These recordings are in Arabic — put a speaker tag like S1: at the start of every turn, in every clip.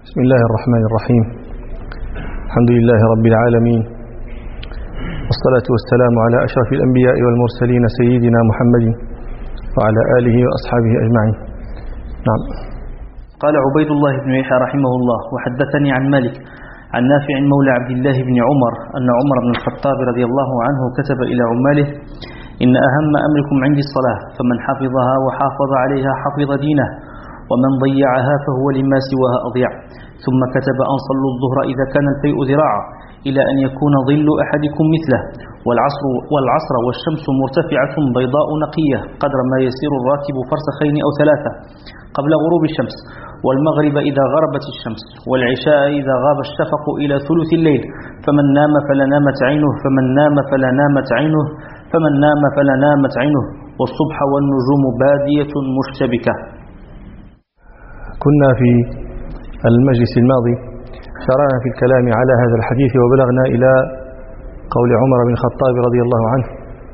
S1: بسم الله الرحمن الرحيم. الحمد لله رب العالمين، والصلاة والسلام على أشرف الأنبياء والمرسلين سيدنا محمد وعلى آله وأصحابه أجمعين. نعم.
S2: قال عبيد الله بن يحيى رحمه الله: وحدثني عن مالك عن نافع مولى عبد الله بن عمر أن عمر بن الخطاب رضي الله عنه كتب إلى عماله: إن أهم أمركم عندي الصلاة، فمن حفظها وحافظ عليها حفظ دينه، ومن ضيعها فهو لما سواها أضيع. ثم كتب أن صلوا الظهر إذا كان الفيء ذراعا، إلى أن يكون ظل أحدكم مثله، والعصر والشمس مرتفعة بيضاء نقية قدر ما يسير الراكب فرسخين أو ثلاثة قبل غروب الشمس، والمغرب إذا غربت الشمس، والعشاء إذا غاب الشفق إلى ثلث الليل، فمن نام فلا نامت عينه، فمن نام فلا نامت عينه، فمن نام فلا نامت عينه، والصبح والنجوم بادية مشتبكة.
S1: كنا في المجلس الماضي شرعنا في الكلام على هذا الحديث، وبلغنا إلى قول عمر بن الخطاب رضي الله عنه: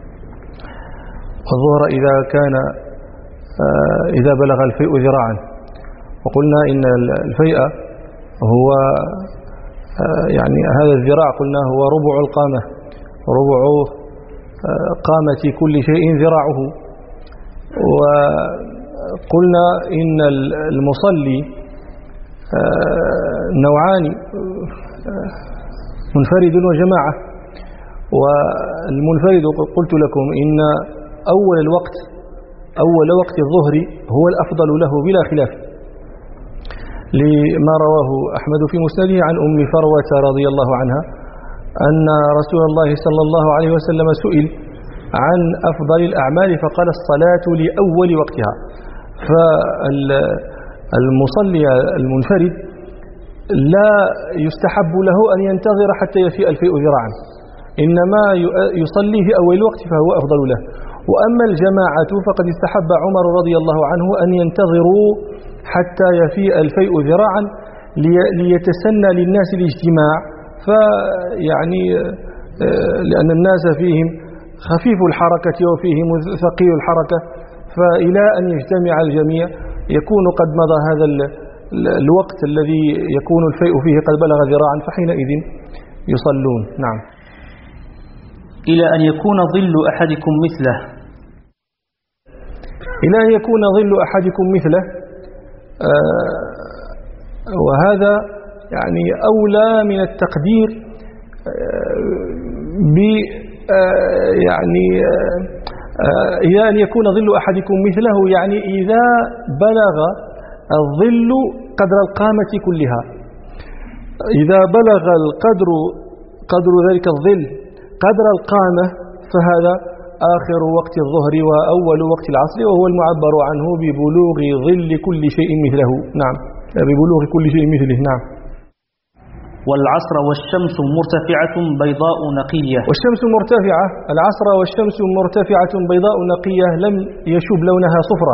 S1: الظهر إذا بلغ الفيء ذراعا. وقلنا إن الفيء هو يعني هذا الذراع قلنا هو ربع القامة، ربع قامة كل شيء ذراعه. وقلنا إن المصلي نوعان: منفرد وجماعة. والمنفرد قلت لكم إن أول وقت الظهر هو الأفضل له بلا خلاف، لما رواه أحمد في مسنده عن أم فروة رضي الله عنها أن رسول الله صلى الله عليه وسلم سئل عن أفضل الأعمال فقال: الصلاة لأول وقتها. فالمصلي المنفرد لا يستحب له أن ينتظر حتى يفيء الفيء ذراعا، إنما يصلي في أول الوقت فهو أفضل له. وأما الجماعة فقد استحب عمر رضي الله عنه أن ينتظروا حتى يفيء الفيء ذراعا ليتسنى للناس الاجتماع، فيعني لأن الناس فيهم خفيف الحركة وفيهم ثقيل الحركة، فإلى أن يجتمع الجميع يكون قد مضى هذا الوقت الذي يكون الفيء فيه قد بلغ ذراعا، فحينئذ يصلون. نعم.
S2: إلى أن يكون ظل أحدكم مثله.
S1: إلى أن يكون ظل أحدكم مثله، وهذا يعني أولى من التقدير يعني إلى أن يكون ظل أحدكم مثله، يعني إذا بلغ الظل قدر القامة كلها. إذا بلغ قدر ذلك الظل قدر القامة فهذا آخر وقت الظهر وأول وقت العصر، وهو المعبر عنه ببلوغ ظل كل شيء مثله. نعم، ببلوغ كل شيء مثله. نعم.
S2: والعصر والشمس مرتفعة بيضاء نقية.
S1: والشمس مرتفعة، العصر والشمس مرتفعة بيضاء نقية لم يشب لونها صفرة.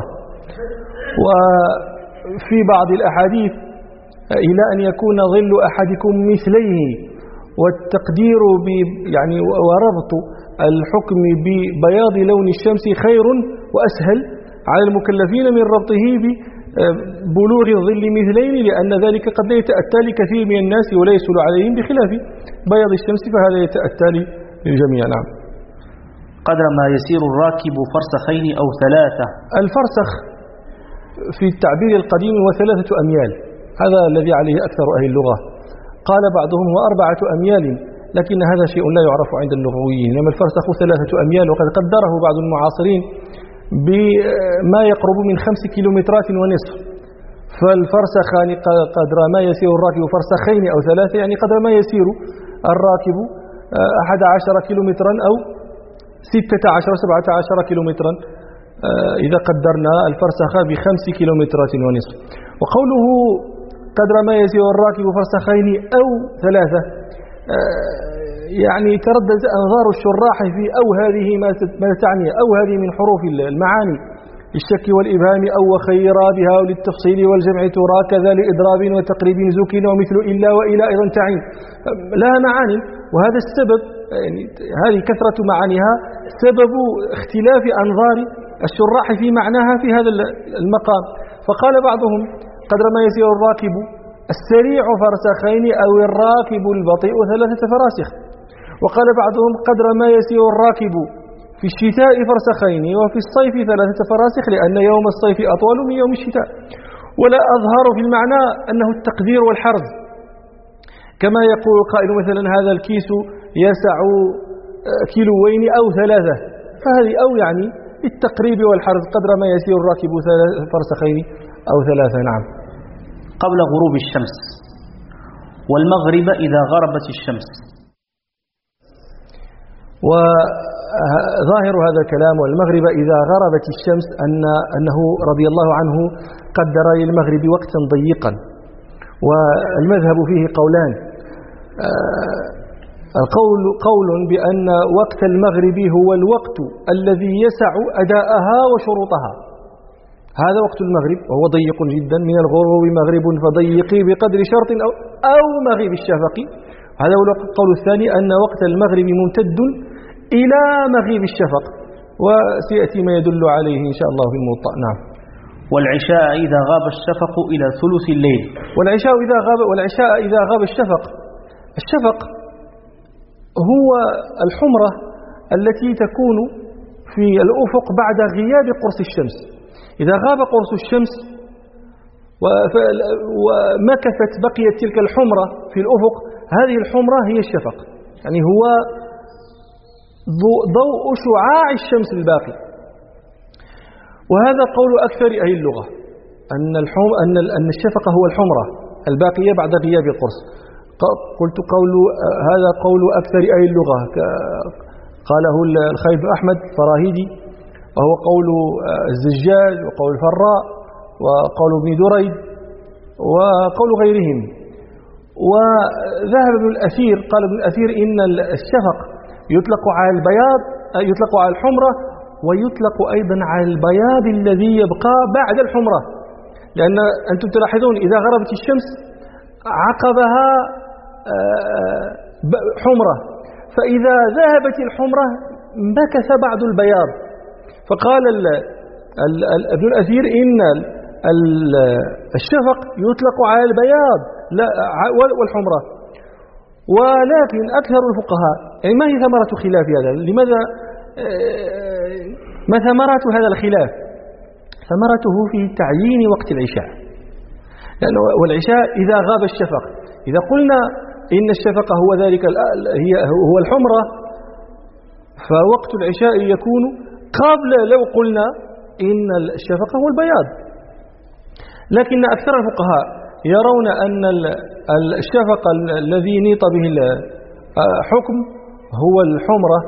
S1: وفي بعض الأحاديث: إلى أن يكون ظل أحدكم مثليه. والتقدير يعني وربط الحكم ببياض لون الشمس خير وأسهل على المكلفين من ربطه ببلوغ الظل مثلين، لأن ذلك قد لا يتأتى لكثير من الناس ولا يسهل عليهم، بخلاف بياض الشمس فهذا يتأتى للجميع. نعم.
S2: قدر ما يسير الراكب فرسخين أو ثلاثة.
S1: الفرسخ في التعبير القديم هو 3 أميال، هذا الذي عليه أكثر أهل اللغة. قال بعضهم هو 4 أميال، لكن هذا شيء لا يعرف عند اللغويين، إنما الفرسخ 3 أميال، وقد قدره بعض المعاصرين بما يقرب من 5 كيلومترات ونصف. فالفرسخان قدر ما يسير الراكب فرسخين أو 3، يعني قدر ما يسير الراكب 11 كيلومترا أو 16 17 كيلومترا، إذا قدرنا الفرسخ ب5 كيلومترات ونصف. وقوله قدر ما يسير الراكب فرسخين أو 3، يعني تردد أنظار الشراح في أو هذه ما تعني. أو هذه من حروف المعاني للشك والإبهام، أو وخيرا بها وللتفصيل والجمع ترى، كذا لإضراب وتقريب زكين، ومثل إلا وإلى أيضا تعين، لها معاني. وهذا السبب، يعني هذه كثرة معانيها سبب اختلاف أنظار الشراح في معناها في هذا المقام. فقال بعضهم: قدر ما يسير الراكب السريع فرسخين أو الراكب البطيء 3 فراسخ. وقال بعضهم قدر ما يسير الراكب في الشتاء فرسخين وفي الصيف 3 فراسخ لأن يوم الصيف أطول من يوم الشتاء. ولا أظهر في المعنى أنه التقدير والحرز، كما يقول قائل مثلا هذا الكيس يسع كيلوين أو 3، فهذه أو يعني التقريب والحرز قدر ما يسير الراكب 3 فرسخين أو 3. نعم.
S2: قبل غروب الشمس. والمغرب إذا غربت الشمس.
S1: وظاهر هذا الكلام والمغرب إذا غربت الشمس أنه رضي الله عنه قدر للمغرب وقتا ضيقا، والمذهب فيه قولان. قول بأن وقت المغرب هو الوقت الذي يسع أداءها وشروطها، هذا وقت المغرب وهو ضيق جدا، من الغروب مغرب فضيقي بقدر شرط أو مغيب الشفق. هذا هو القول الثاني، أن وقت المغرب ممتد إلى مغيب الشفق، وسيأتي ما يدل عليه إن شاء الله في الموطأ. نعم.
S2: والعشاء إذا غاب الشفق إلى ثلث الليل.
S1: والعشاء إذا غاب الشفق. الشفق هو الحمرة التي تكون في الأفق بعد غياب قرص الشمس. إذا غاب قرص الشمس ومكثت بقيت تلك الحمرة في الأفق، هذه الحمرة هي الشفق، يعني هو ضوء شعاع الشمس الباقي. وهذا قول أكثر أهل اللغة، أن الشفق هو الحمرة الباقية بعد غياب القرص. قلت هذا قول أكثر أهل اللغة، قاله الخليل بن أحمد فراهيدي، وهو قول الزجاج وقول الفراء وقول ابن دريد وقول غيرهم. وذهب ابن الأثير، قال ابن الأثير إن الشفق يطلق على البياض، يطلق على الحمرة، ويطلق أيضا على البياض الذي يبقى بعد الحمرة، لأن أنتم تلاحظون إذا غربت الشمس عقبها حمرة، فإذا ذهبت الحمرة مكث بعض البياض. فقال ابن الأثير إن الشفق يطلق على البياض والحمرة. ولكن أكثر الفقهاء، يعني ما هي ثمرة خلاف هذا؟ لماذا ما ثمرة هذا الخلاف؟ ثمرته في تعيين وقت العشاء، لأنه والعشاء إذا غاب الشفق، إذا قلنا إن الشفق هو ذلك هو الحمرة، فوقت العشاء يكون قبل لو قلنا إن الشفق هو البياض. لكن أكثر الفقهاء يرون أن الشفق الذي نيط به الحكم هو الحمرة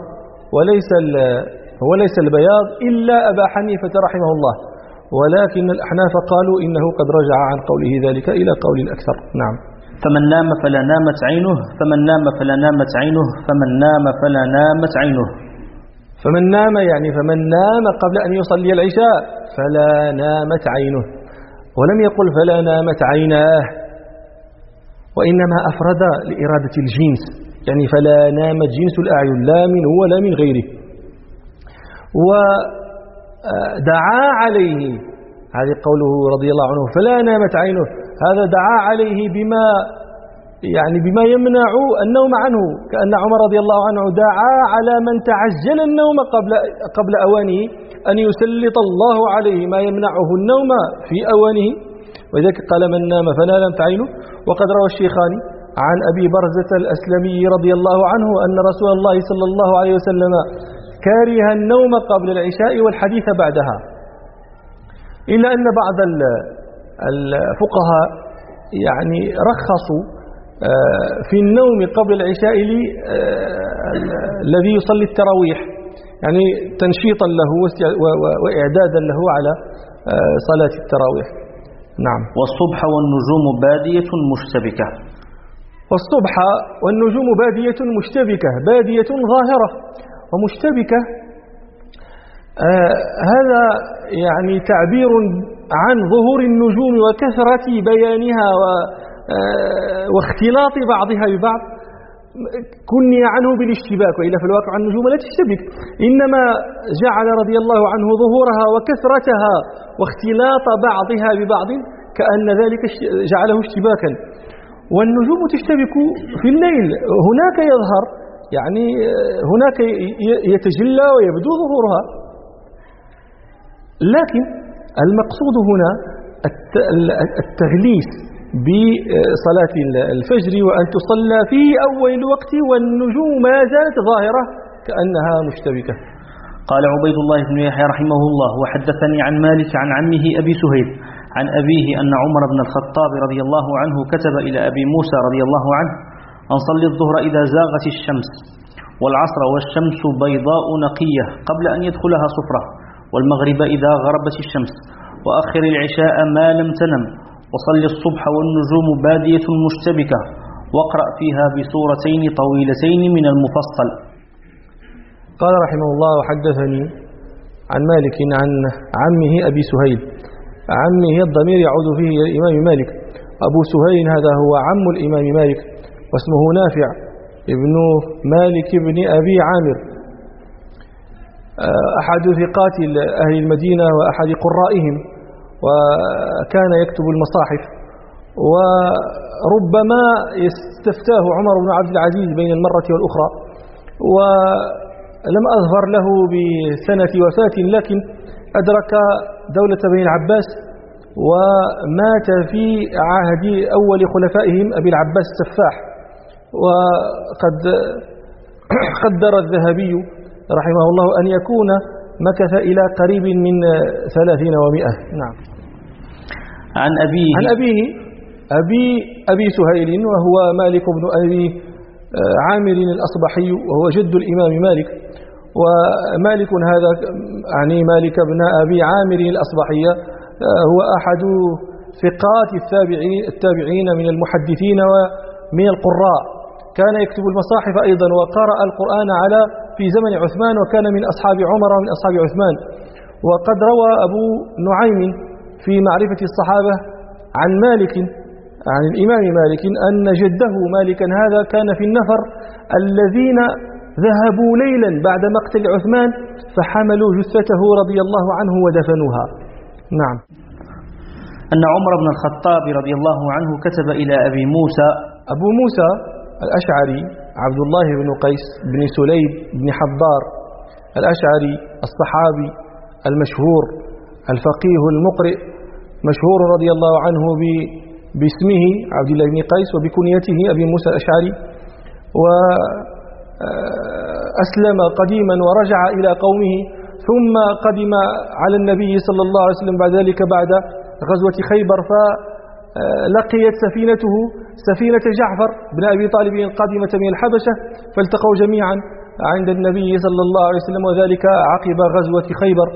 S1: وليس البياض، إلا أبا حنيفة رحمه الله. ولكن الأحناف قالوا إنه قد رجع عن قوله ذلك إلى قول الأكثر. نعم.
S2: فمن نام فلا نامت عينه، فمن نام فلا نامت عينه، فمن نام فلا نامت عينه.
S1: فمن نام يعني فمن نام قبل أن يصلي العشاء فلا نامت عينه، ولم يقل فلا نامت عيناه، وإنما أفرد لإرادة الجنس، يعني فلا نامت جنس الأعين لا منه ولا من غيره. ودعا عليه، هذه قوله رضي الله عنه فلا نامت عينه، هذا دعا عليه بما يمنع النوم عنه، كأن عمر رضي الله عنه دعا على من تعجل النوم قبل أوانه أن يسلط الله عليه ما يمنعه النوم في أوانه، وذلك قال من نام فلا نامت عينه. وقد روى الشيخان عن أبي برزة الأسلمي رضي الله عنه أن رسول الله صلى الله عليه وسلم كاره النوم قبل العشاء والحديث بعدها، إلا أن بعض الفقهاء يعني رخصوا في النوم قبل العشاء الذي يصلي التراويح، يعني تنشيطا له وإعدادا له على صلاة التراويح. نعم.
S2: والصبح والنجوم بادية مشتبكة.
S1: والصبح والنجوم بادية مشتبكة، بادية ظاهرة ومشتبكة، هذا يعني تعبير عن ظهور النجوم وكثرة بيانها واختلاط بعضها ببعض، كني عنه بالاشتباك، وإلا في الواقع النجوم لا تشتبك، إنما جعل رضي الله عنه ظهورها وكثرتها واختلاط بعضها ببعض كأن ذلك جعله اشتباكا. والنجوم تشتبك في الليل، هناك يظهر يعني هناك يتجلى ويبدو ظهورها. لكن المقصود هنا التغليس بصلاة الفجر وأن تصلى في أول الوقت والنجوم ما زالت ظاهرة كأنها مشتبكة.
S2: قال عبيد الله بن يحيى رحمه الله: وحدثني عن مالك عن عمه أبي سهيل عن أبيه أن عمر بن الخطاب رضي الله عنه كتب إلى أبي موسى رضي الله عنه أن صلي الظهر إذا زاغت الشمس، والعصر والشمس بيضاء نقية قبل أن يدخلها صفرة، والمغرب إذا غربت الشمس، وأخر العشاء ما لم تنم، وصل الصبح والنجوم بادية مشتبكة، واقرأ فيها بسورتين طويلتين من المفصل.
S1: قال رحمه الله: وحدثني عن مالك عن عمه أبي سهيل. عمه الضمير يعود فيه إلى الإمام مالك. أبو سهيل هذا هو عم الإمام مالك، واسمه نافع ابن مالك بن أبي عامر، أحد ثقات أهل المدينة وأحد قرائهم، وكان يكتب المصاحف. وربما يستفتاه عمر بن عبد العزيز بين المرة والأخرى، ولم أظفر له بسنة وفاة، لكن أدرك دولة بني العباس ومات في عهد أول خلفائهم أبي العباس السفاح. وقد قدر الذهبي رحمه الله أن يكون مكث إلى قريب من 30 و100. نعم.
S2: عن
S1: أبي سهيل، وهو مالك بن أبي عامر الأصبحي، وهو جد الإمام مالك. ومالك هذا يعني مالك بن أبي عامر الأصبحية هو أحد ثقات التابعين من المحدثين ومن القراء. كان يكتب المصاحف أيضا، وقرأ القرآن في زمن عثمان، وكان من أصحاب عمر ومن أصحاب عثمان. وقد روى أبو نعيم في معرفة الصحابة عن مالك عن الإمام مالك أن جده مالكا هذا كان في النفر الذين ذهبوا ليلا بعد مقتل عثمان فحملوا جثته رضي الله عنه ودفنوها. نعم.
S2: أن عمر بن الخطاب رضي الله عنه كتب إلى أبي موسى.
S1: أبو موسى الأشعري عبد الله بن قيس بن سليم بن حضار الأشعري الصحابي المشهور الفقيه المقرئ، مشهور رضي الله عنه باسمه عبد الله بن قيس وبكنيته أبي موسى الأشعري. وأسلم قديما ورجع إلى قومه، ثم قدم على النبي صلى الله عليه وسلم بعد ذلك بعد غزوة خيبر، فلقيت سفينته سفينة جعفر بن أبي طالب القادمة من الحبشة، فالتقوا جميعا عند النبي صلى الله عليه وسلم، وذلك عقب غزوة خيبر.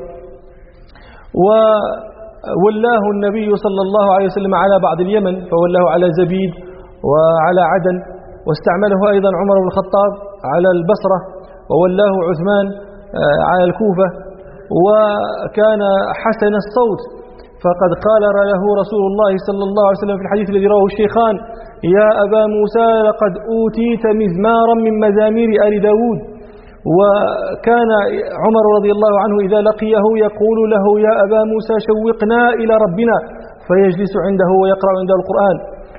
S1: وولاه النبي صلى الله عليه وسلم على بعض اليمن، فولاه على زبيد وعلى عدن، واستعمله أيضا عمر بن الخطاب على البصرة، وولاه عثمان على الكوفة. وكان حسن الصوت، فقد قال له رسول الله صلى الله عليه وسلم في الحديث الذي رواه الشيخان: يا أبا موسى لقد أوتيت مزمارا من مزامير آل داود. وكان عمر رضي الله عنه إذا لقيه يقول له: يا أبا موسى شوقنا إلى ربنا، فيجلس عنده ويقرأ عنده القرآن.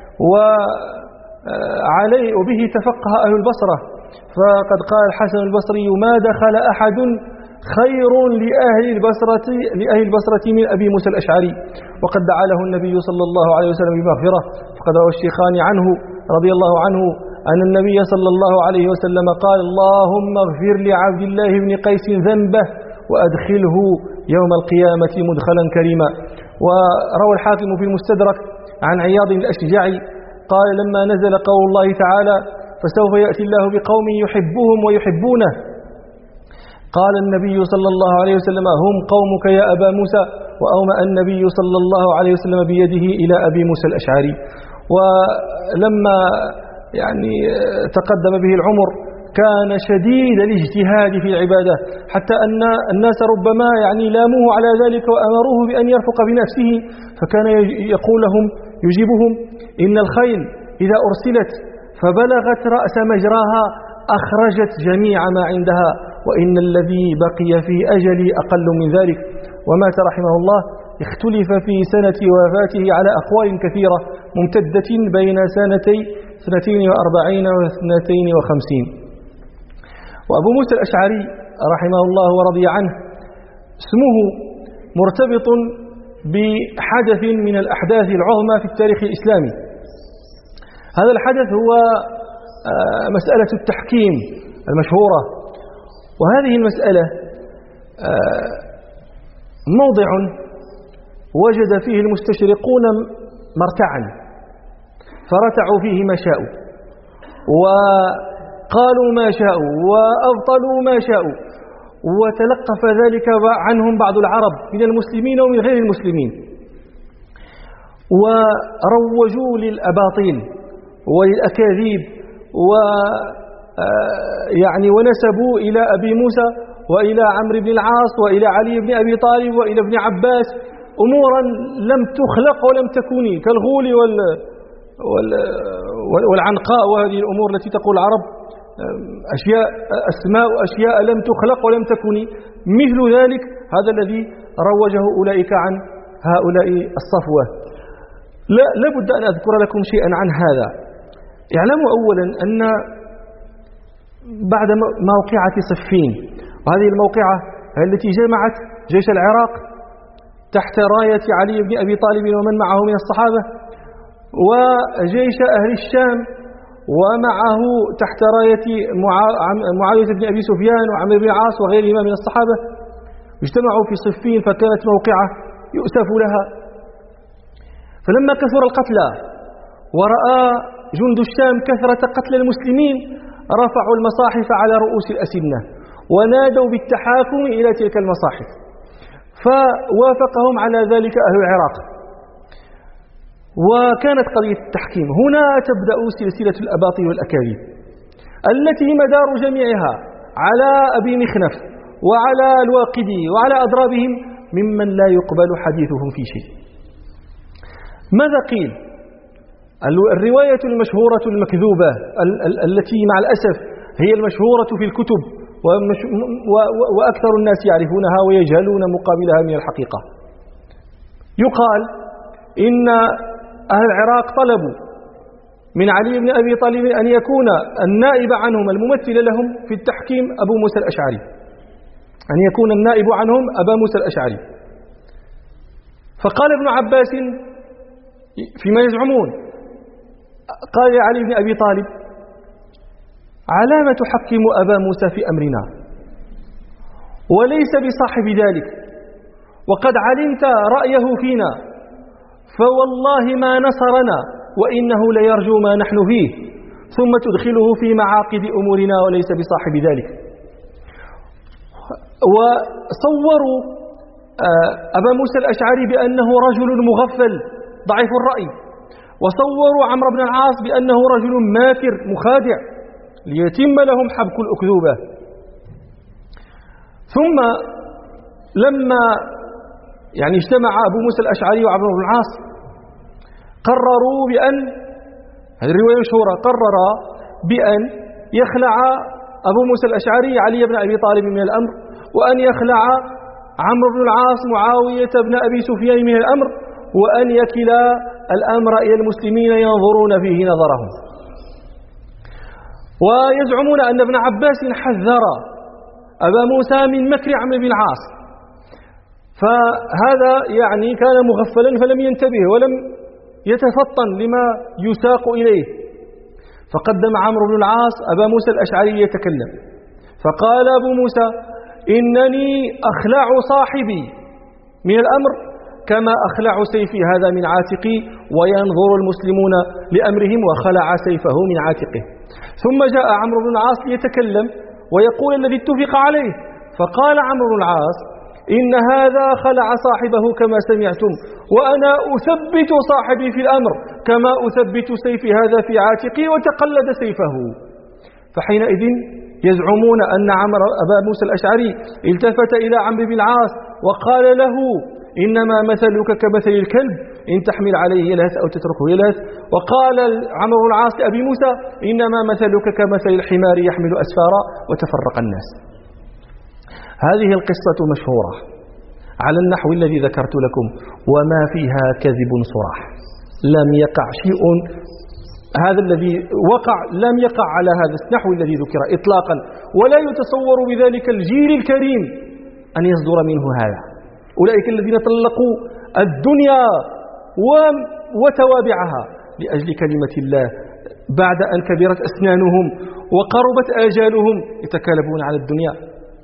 S1: وبه تفقه أهل البصرة، فقد قال الحسن البصري: ما دخل أحد خير لأهل البصرة من أبي موسى الأشعري. وقد دعا له النبي صلى الله عليه وسلم بمغفرة، فقد روى الشيخان عنه رضي الله عنه أن النبي صلى الله عليه وسلم قال: اللهم اغفر لعبد الله بن قيس ذنبه وأدخله يوم القيامة مدخلا كريما. وروى الحاكم في المستدرك عن عياض الأشجعي قال: لما نزل قول الله تعالى: فسوف يأتي الله بقوم يحبهم ويحبونه، قال النبي صلى الله عليه وسلم: هم قومك يا أبا موسى. وأومأ النبي صلى الله عليه وسلم بيده إلى أبي موسى الأشعري. ولما تقدم به العمر كان شديد الاجتهاد في العبادة، حتى أن الناس ربما لاموه على ذلك وأمروه بأن يرفق بنفسه، فكان يقول لهم يجيبهم: إن الخيل إذا أرسلت فبلغت رأس مجراها أخرجت جميع ما عندها، وإن الذي بقي في أجلي أقل من ذلك. ومات رحمه الله اختلف في سنة وفاته على أقوال كثيرة ممتدة بين سنتي 42 و 52. وأبو موسى الأشعري رحمه الله ورضي عنه اسمه مرتبط بحدث من الأحداث العظمى في التاريخ الإسلامي. هذا الحدث هو مسألة التحكيم المشهورة، وهذه المسألة موضع وجد فيه المستشرقون مرتعا فرتعوا فيه ما شاءوا وقالوا ما شاءوا وأبطلوا ما شاءوا، وتلقف ذلك عنهم بعض العرب من المسلمين ومن غير المسلمين، وروجوا للأباطيل وللأكاذيب يعني ونسبوا إلى أبي موسى وإلى عمرو بن العاص وإلى علي بن أبي طالب وإلى ابن عباس أمورا لم تخلق ولم تكن كالغول والعنقاء، وهذه الأمور التي تقول العرب أشياء أسماء أشياء لم تخلق ولم تكن مثل ذلك. هذا الذي روجه أولئك عن هؤلاء الصفوة. لا بد أن أذكر لكم شيئا عن هذا. اعلموا أولا أن بعد موقعة صفين، وهذه الموقعة التي جمعت جيش العراق تحت راية علي بن أبي طالب ومن معه من الصحابة، وجيش أهل الشام ومعه تحت راية معاوية بن أبي سفيان وعمرو بن العاص وغيرهما من الصحابة، اجتمعوا في صفين، فكانت موقعة يؤسف لها. فلما كثر القتلى ورأى جند الشام كثرة قتل المسلمين رفعوا المصاحف على رؤوس الأسنة ونادوا بالتحاكم إلى تلك المصاحف، فوافقهم على ذلك أهل العراق. وكانت قضية التحكيم هنا تبدأ سلسلة الأباطيل والأكاذيب التي مدار جميعها على أبي مخنف وعلى الواقدي وعلى أضرابهم ممن لا يقبل حديثهم في شيء. ماذا قيل؟ الرواية المشهورة المكذوبة التي مع الأسف هي المشهورة في الكتب وأكثر الناس يعرفونها ويجهلون مقابلها من الحقيقة. يقال إن أهل العراق طلبوا من علي بن أبي طالب أن يكون النائب عنهم الممثل لهم في التحكيم أبو موسى الأشعري، أن يكون النائب عنهم أبا موسى الأشعري. فقال ابن عباس فيما يزعمون، قال علي بن أبي طالب: على ما تحكم أبا موسى في أمرنا وليس بصاحب ذلك، وقد علمت رأيه فينا، فوالله ما نصرنا وإنه ليرجو ما نحن فيه، ثم تدخله في معاقد أمورنا وليس بصاحب ذلك. وصوروا أبا موسى الأشعري بأنه رجل مغفل ضعيف الرأي، وصوروا عمرو بن العاص بأنه رجل ماكر مخادع ليتم لهم حبك الأكذوبة. ثم لما اجتمع أبو موسى الأشعري وعمرو بن العاص قرروا بأن، هذه الرواية مشهورة، قرر بأن يخلع أبو موسى الأشعري علي بن أبي طالب من الأمر، وأن يخلع عمرو بن العاص معاوية بن أبي سفيان من الأمر، وأن يكلا الأمر إلى المسلمين ينظرون فيه نظرهم. ويزعمون أن ابن عباس حذر أبا موسى من مكر عمرو بن العاص، فهذا كان مغفلا فلم ينتبه ولم يتفطن لما يساق إليه. فقدم عمرو بن العاص أبا موسى الأشعري يتكلم، فقال أبو موسى: إنني أخلع صاحبي من الأمر كما أخلع سيفي هذا من عاتقي، وينظر المسلمون لأمرهم، وخلع سيفه من عاتقه. ثم جاء عمرو بن العاص ليتكلم ويقول الذي اتفق عليه، فقال عمرو بن العاص: إن هذا خلع صاحبه كما سمعتم، وأنا أثبت صاحبي في الأمر كما أثبت سيفي هذا في عاتقي، وتقلد سيفه. فحينئذ يزعمون أن أبا موسى الأشعري التفت إلى عمرو بن العاص وقال له: إنما مثلك كمثل الكلب إن تحمل عليه يلهث أو تتركه يلهث. وقال عمرو بن العاص لأبي موسى: إنما مثلك كمثل الحمار يحمل أسفارا وتفرق الناس. هذه القصة مشهورة. على النحو الذي ذكرت لكم، وما فيها كذب صراح. لم يقع شيء، هذا الذي وقع لم يقع على هذا النحو الذي ذكر إطلاقا، ولا يتصور بذلك الجيل الكريم أن يصدر منه هذا. أولئك الذين طلقوا الدنيا وتوابعها لأجل كلمة الله بعد أن كبرت أسنانهم وقربت آجالهم يتكالبون على الدنيا.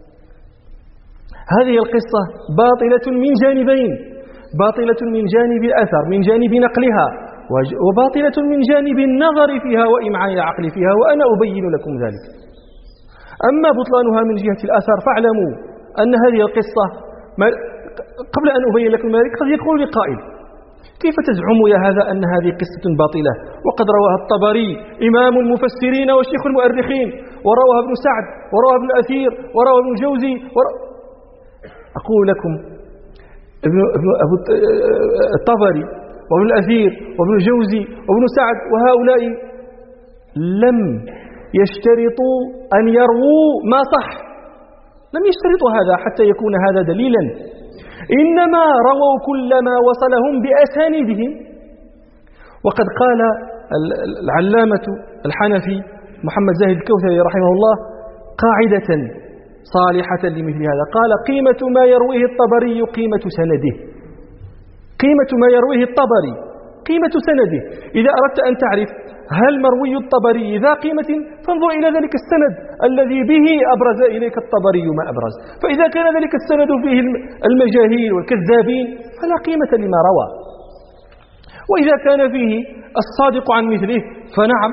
S1: هذه القصة باطلة من جانبين، باطلة من جانب الأثر، من جانب نقلها، وباطلة من جانب النظر فيها وإمعان العقل فيها، وأنا أبين لكم ذلك. أما بطلانها من جهة الأثر فاعلموا أن هذه القصة، قبل أن أبين لكم ذلك، قد يقول لقائل: كيف تزعم يا هذا أن هذه قصة باطلة وقد رواها الطبري إمام المفسرين وشيخ المؤرخين، ورواها ابن سعد، ورواها ابن أثير، ورواها ابن جوزي، أقول لكم أبو الطبري وابن الأثير وابن الجوزي وابن سعد وهؤلاء لم يشترطوا أن يرووا ما صح، لم يشترطوا هذا حتى يكون هذا دليلا، إنما رووا كل ما وصلهم بأسانيدهم. وقد قال العلامة الحنفي محمد زاهد الكوثري رحمه الله قاعدة صالحة لمثل هذا، قال: قيمة ما يرويه الطبري قيمة سنده. قيمة ما يرويه الطبري قيمة سنده. إذا أردت أن تعرف هل مروي الطبري ذا قيمة فانظر إلى ذلك السند الذي به أبرز إليك الطبري ما أبرز، فإذا كان ذلك السند فيه المجاهيل والكذابين فلا قيمة لما روى، وإذا كان فيه الصادق عن مثله فنعم.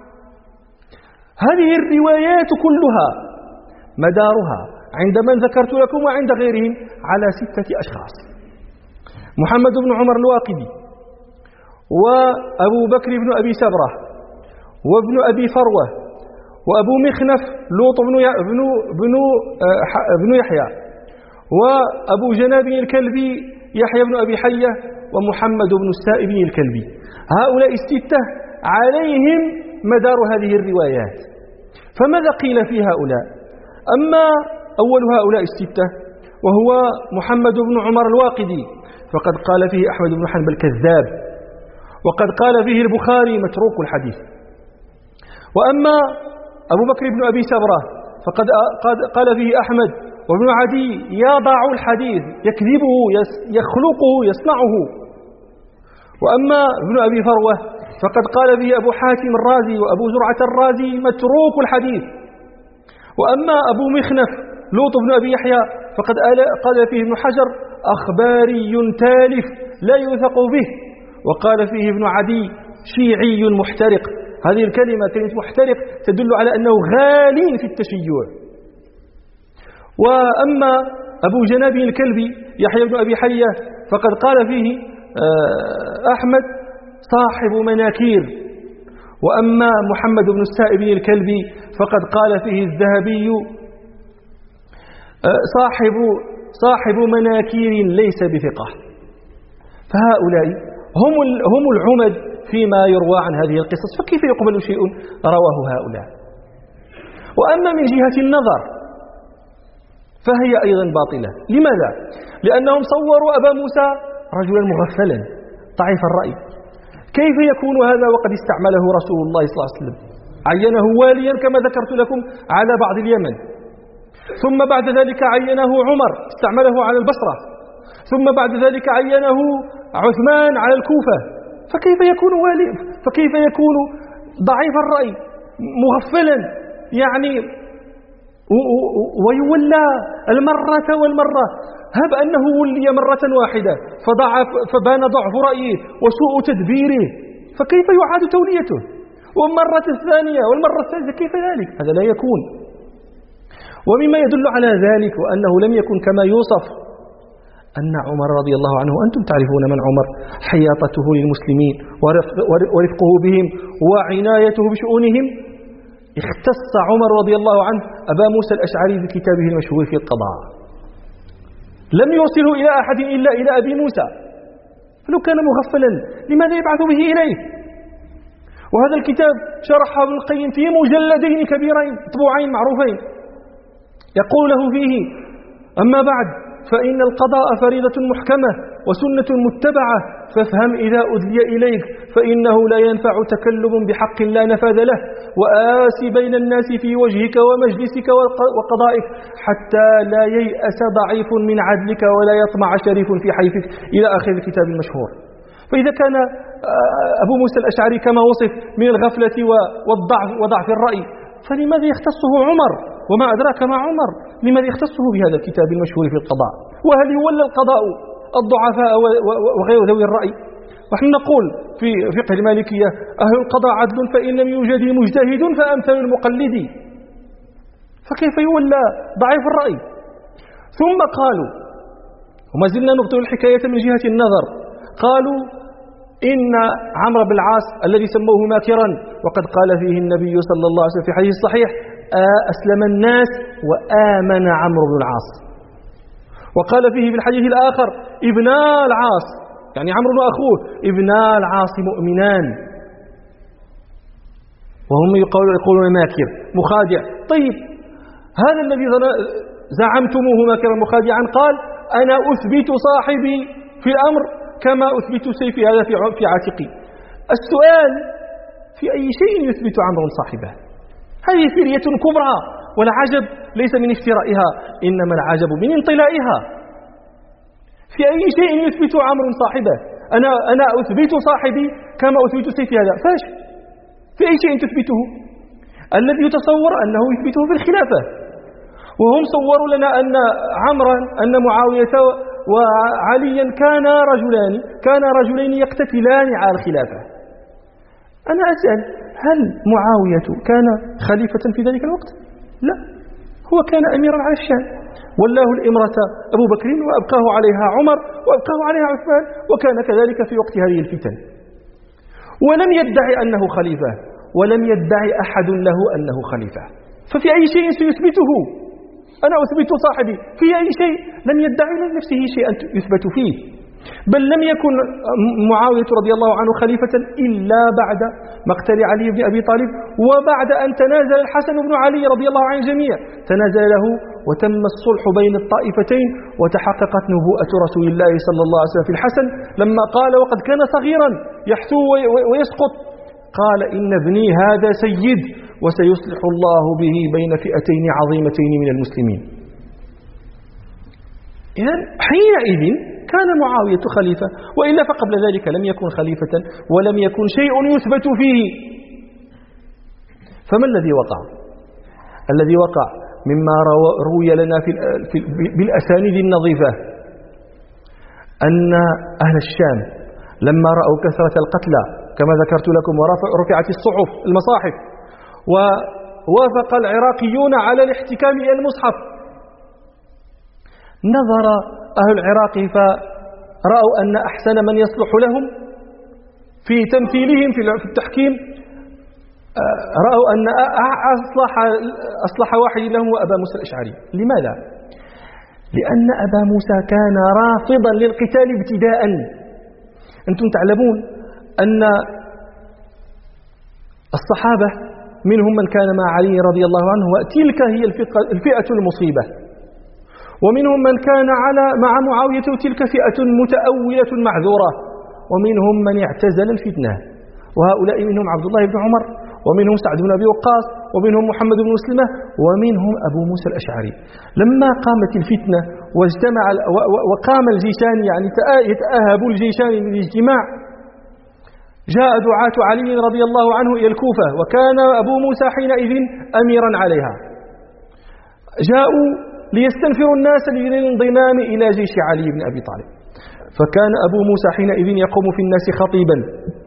S1: هذه الروايات كلها مدارها عند من ذكرت لكم وعند غيرهم على 6 أشخاص: محمد بن عمر الواقدي، وأبو بكر بن أبي سبرة، وابن أبي فروة، وأبو مخنف لوط بن يحيى، وأبو جناب الكلبي يحيى بن أبي حية، ومحمد بن السائب الكلبي. هؤلاء 6 عليهم مدار هذه الروايات. فماذا قيل في هؤلاء؟ أما أول هؤلاء 6 وهو محمد بن عمر الواقدي فقد قال فيه أحمد بن حنبل كذاب، وقد قال فيه البخاري متروك الحديث. وأما أبو بكر بن أبي سبرة فقد قال فيه أحمد وابن عدي يضع الحديث، يكذبه، يخلقه، يصنعه. وأما ابن أبي فروة فقد قال فيه أبو حاتم الرازي وأبو زرعة الرازي متروك الحديث. وأما أبو مخنف لوط بن أبي يحيى فقد قال فيه ابن حجر أخباري تالف لا يوثق به. وقال فيه ابن عدي شيعي محترق. هذه الكلمة كلمة محترق تدل على أنه غال في التشيع. وأما أبو جناب الكلبي يحيى بن أبي حية فقد قال فيه أحمد صاحب مناكير. وأما محمد بن السائب الكلبي فقد قال فيه الذهبي صاحب مناكير ليس بثقة. فهؤلاء هم العمد فيما يروى عن هذه القصص، فكيف يقبل شيء رواه هؤلاء؟ وأما من جهة النظر فهي أيضا باطلة. لماذا؟ لأنهم صوروا أبا موسى رجلا مغفلا ضعيف الرأي. كيف يكون هذا وقد استعمله رسول الله صلى الله عليه وسلم؟ عينه واليا كما ذكرت لكم على بعض اليمن، ثم بعد ذلك عينه عمر استعمله على البصرة، ثم بعد ذلك عينه عثمان على الكوفة. فكيف يكون والي؟ فكيف يكون ضعيف الرأي مغفلا يعني ويولى المرة والمرة؟ هب أنه ولي مرة واحدة فبان ضعف رأيه وسوء تدبيره، فكيف يعاد توليته؟ والمرة الثانية والمرة الثالثة كيف ذلك؟ هذا لا يكون. ومما يدل على ذلك وأنه لم يكن كما يوصف أن عمر رضي الله عنه، أنتم تعرفون من عمر، حياطته للمسلمين ورفقه بهم وعنايته بشؤونهم. اختص عمر رضي الله عنه أبا موسى الأشعري بكتابه المشهور في القضاء، لم يوصله إلى أحد إلا إلى أبي موسى. فلو كان مغفلا لماذا يبعث به إليه؟ وهذا الكتاب شرحه ابن القيم في مجلدين كبيرين مطبوعين معروفين، يقول له فيه: أما بعد فإن القضاء فريضة محكمة وسنة متبعة، فافهم إذا أدلي إليك فإنه لا ينفع تكلم بحق لا نفاذ له، وآسي بين الناس في وجهك ومجلسك وقضائك حتى لا ييأس ضعيف من عدلك ولا يطمع شريف في حيفك، إلى آخر الكتاب المشهور. فإذا كان أبو موسى الأشعري كما وصف من الغفلة وضعف الرأي، فلماذا يختصه عمر؟ وما أدراك مع عمر لماذا يختصه بهذا الكتاب المشهور في القضاء؟ وهل يولى القضاء الضعفاء وغير ذوي الرأي؟ ونحن نقول في فقه المالكية أهل القضاء عدل فإن لم يوجد مجتهد فأمثل المقلد، فكيف يولى ضعيف الرأي؟ ثم قالوا، وما زلنا نبطل الحكاية من جهة النظر، قالوا إن عمرو بن العاص الذي سموه ماكرا، وقد قال فيه النبي صلى الله عليه وسلم في حديث صحيح أسلم الناس وآمن عمرو بن العاص، وقال فيه في الحديث الآخر ابنا العاص، يعني عمرو وأخوه ابنا العاص مؤمنان، وهم يقولون ماكر مخادع. طيب هذا الذي زعمتموه ماكرا مخادعا قال أنا أثبت صاحبي في الأمر كما أثبت سيفي هذا في عاتقي. السؤال في أي شيء يثبت عمرو صاحبه؟ هذه فرية كبرى، والعجب ليس من افترائها إنما العجب من انطلائها. في أي شيء يثبت عمرو صاحبه؟ أنا أثبت صاحبي كما أثبت سيفي هذا، فاش في أي شيء تثبته؟ الذي يتصور أنه يثبته في الخلافة، وهم صوروا لنا أن معاوية وعليا كانا رجلين يقتتلان على الخلافة. أنا أسأل هل معاوية كان خليفة في ذلك الوقت؟ لا، هو كان أميرا على الشام، والله الإمرة أبو بكر وأبقاه عليها عمر وأبقاه عليها عثمان، وكان كذلك في وقت هذه الفتن، ولم يدعي أنه خليفة، ولم يدعي أحد له أنه خليفة، ففي أي شيء سيثبته؟ أنا أثبت صاحبي في أي شيء؟ لم يدعي لنفسه شيئا يثبت فيه، بل لم يكن معاوية رضي الله عنه خليفة إلا بعد مقتل علي بن أبي طالب، وبعد أن تنازل الحسن بن علي رضي الله عن الجميع، تنازل له وتم الصلح بين الطائفتين، وتحققت نبوءة رسول الله صلى الله عليه وسلم في الحسن لما قال وقد كان صغيرا يحثو ويسقط، قال إن ابني هذا سيد وسيصلح الله به بين فئتين عظيمتين من المسلمين. إذن حينئذ كان معاوية خليفة، وإلا فقبل ذلك لم يكن خليفة ولم يكن شيء يثبت فيه. فما الذي وقع؟ الذي وقع مما روي لنا بالأسانيد النظيفة أن أهل الشام لما رأوا كثرة القتلى كما ذكرت لكم ورفعت الصحف المصاحف، ووافق العراقيون على الاحتكام إلى المصحف، نظر أهل العراق فرأوا أن أحسن من يصلح لهم في تمثيلهم في التحكيم، رأوا أن أصلح واحد لهم أبا موسى الأشعري. لماذا؟ لأن أبا موسى كان رافضا للقتال ابتداء. أنتم تعلمون أن الصحابة منهم من كان مع علي رضي الله عنه وتلك هي الفئة المصيبة، ومنهم من كان مع معاوية وتلك فئة متأولة معذورة، ومنهم من اعتزل الفتنة، وهؤلاء منهم عبد الله بن عمر، ومنهم سعد بن أبي وقاص، ومنهم محمد بن مسلمة، ومنهم أبو موسى الأشعري. لما قامت الفتنة واجتمع وقام الجيشان، يعني يتأهب الجيشان للاجتماع، جاء دعاة علي رضي الله عنه إلى الكوفة، وكان أبو موسى حينئذ أميرا عليها، جاءوا ليستنفروا الناس للانضمام إلى جيش علي بن أبي طالب، فكان أبو موسى حينئذ يقوم في الناس خطيبا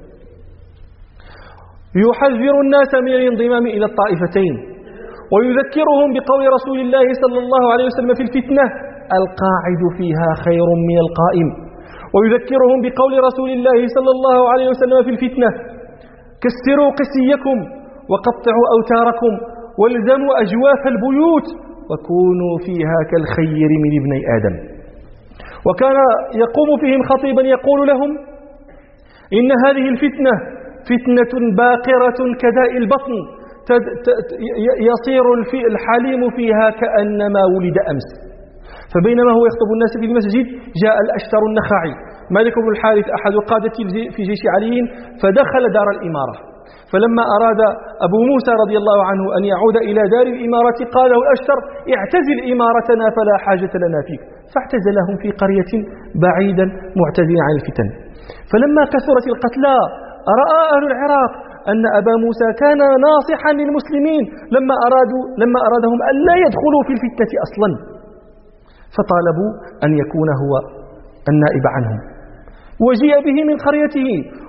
S1: يحذر الناس من الانضمام إلى الطائفتين، ويذكرهم بقول رسول الله صلى الله عليه وسلم في الفتنة القاعد فيها خير من القائم، ويذكرهم بقول رسول الله صلى الله عليه وسلم في الفتنة كسروا قسيكم وقطعوا أوتاركم والزموا أجواف البيوت وكونوا فيها كالخير من ابني آدم. وكان يقوم فيهم خطيبا يقول لهم إن هذه الفتنة فتنة باقرة كداء البطن، يصير الحليم فيها كأنما ولد أمس، فبينما هو يخطب الناس في المسجد جاء الأشتر النخعي مالك بن الحارث أحد القادة في جيش علي فدخل دار الإمارة. فلما أراد أبو موسى رضي الله عنه أن يعود إلى دار الإمارة قال له الأشتر اعتزل إمارتنا فلا حاجة لنا فيك، فاعتزلهم في قرية بعيدا معتزلا عن الفتن. فلما كثرت القتلى رأى أهل العراق أن أبا موسى كان ناصحا للمسلمين لما أرادهم أن لا يدخلوا في الفتنة أصلا، فطالبوا أن يكون هو النائب عنهم، وجيء به من قريته